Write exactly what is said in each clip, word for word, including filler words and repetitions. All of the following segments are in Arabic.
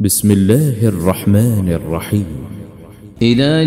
بسم الله الرحمن الرحيم. إذا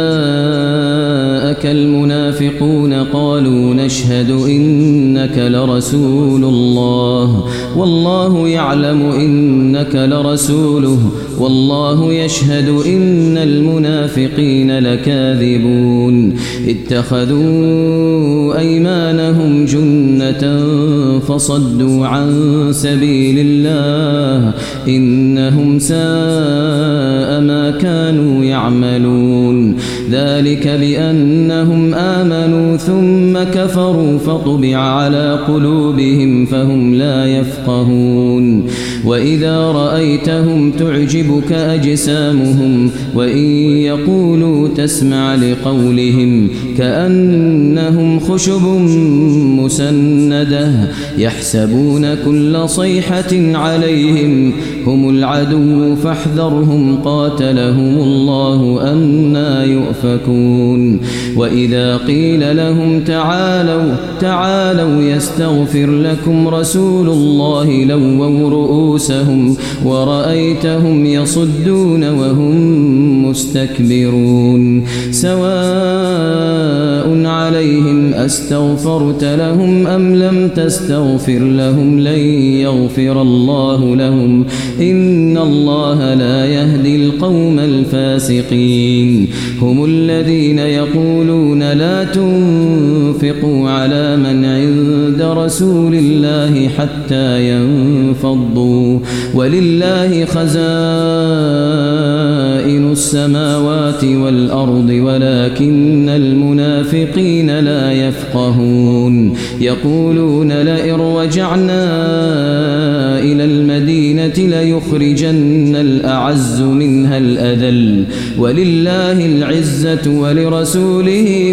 جاءك المنافقون قالوا نشهد إنك لرسول الله والله يعلم إنك لرسوله والله يشهد إن المنافقين لكاذبون. اتخذوا أيمانهم جنة فصدوا عن سبيل الله إنهم ساء ما كانوا يعملون. ذلك بأنهم آمنوا ثم كفروا فطبع على قلوبهم فهم لا يفقهون. وإذا رأيتهم تعجبك أجسامهم وإن يقولوا تسمع لقولهم كأنهم خشب مسندة يحسبون كل صيحة عليهم هم العدو فاحذرهم قاتلهم الله أنى يؤفكون. وإذا قيل لهم تعالوا تعالوا يستغفر لكم رسول الله لووا رؤوسهم ورأيتهم يصدون وهم مستكبرون. سواء عليهم أستغفرت لهم أم لم تستغفر لهم لن يغفر الله لهم إن الله لا يهدي القوم الفاسقين. هم الذين يقولون لا تنفقوا على من عند رسول الله حتى ينفضوا ولله خزائن السماوات والأرض ولكن المنافقين لا يفقهون. يقولون لئن رجعنا إلى المدينة ليخرجن الأعز منها الأذل ولله العزة ولرسوله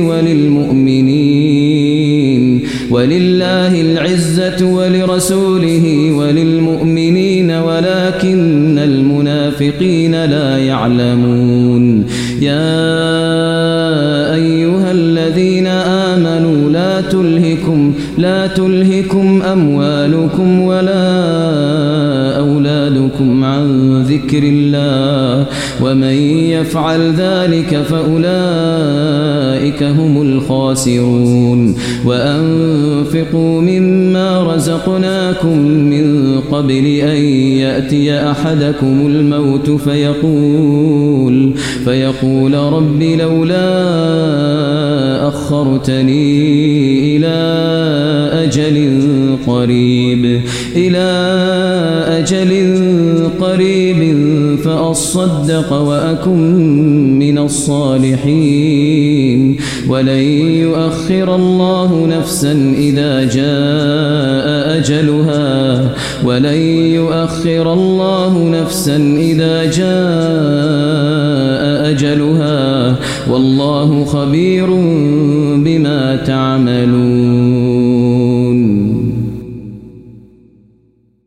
وللمؤمنين ولله العزة ولرسوله وللمؤمنين ولكن المنافقين لا يعلمون. يا أيها الذين آمنوا لا تلهكم لا تلهكم أموالكم ولا أولادكم عن ذكر الله ومن يفعل ذلك فأولئك هم الخاسرون. وأنفقوا مما رزقناكم من قبل أن يأتي أحدكم الموت فيقول فيقول رب لولا أخرتني إلى أجل قريب إلى أجل قريب فأصدق وأكن من الصالحين ولن يؤخر الله نفسا إذا جاء أجلها ولن يؤخر الله نفسا إذا جاء أجلها والله خبير بما تعملون.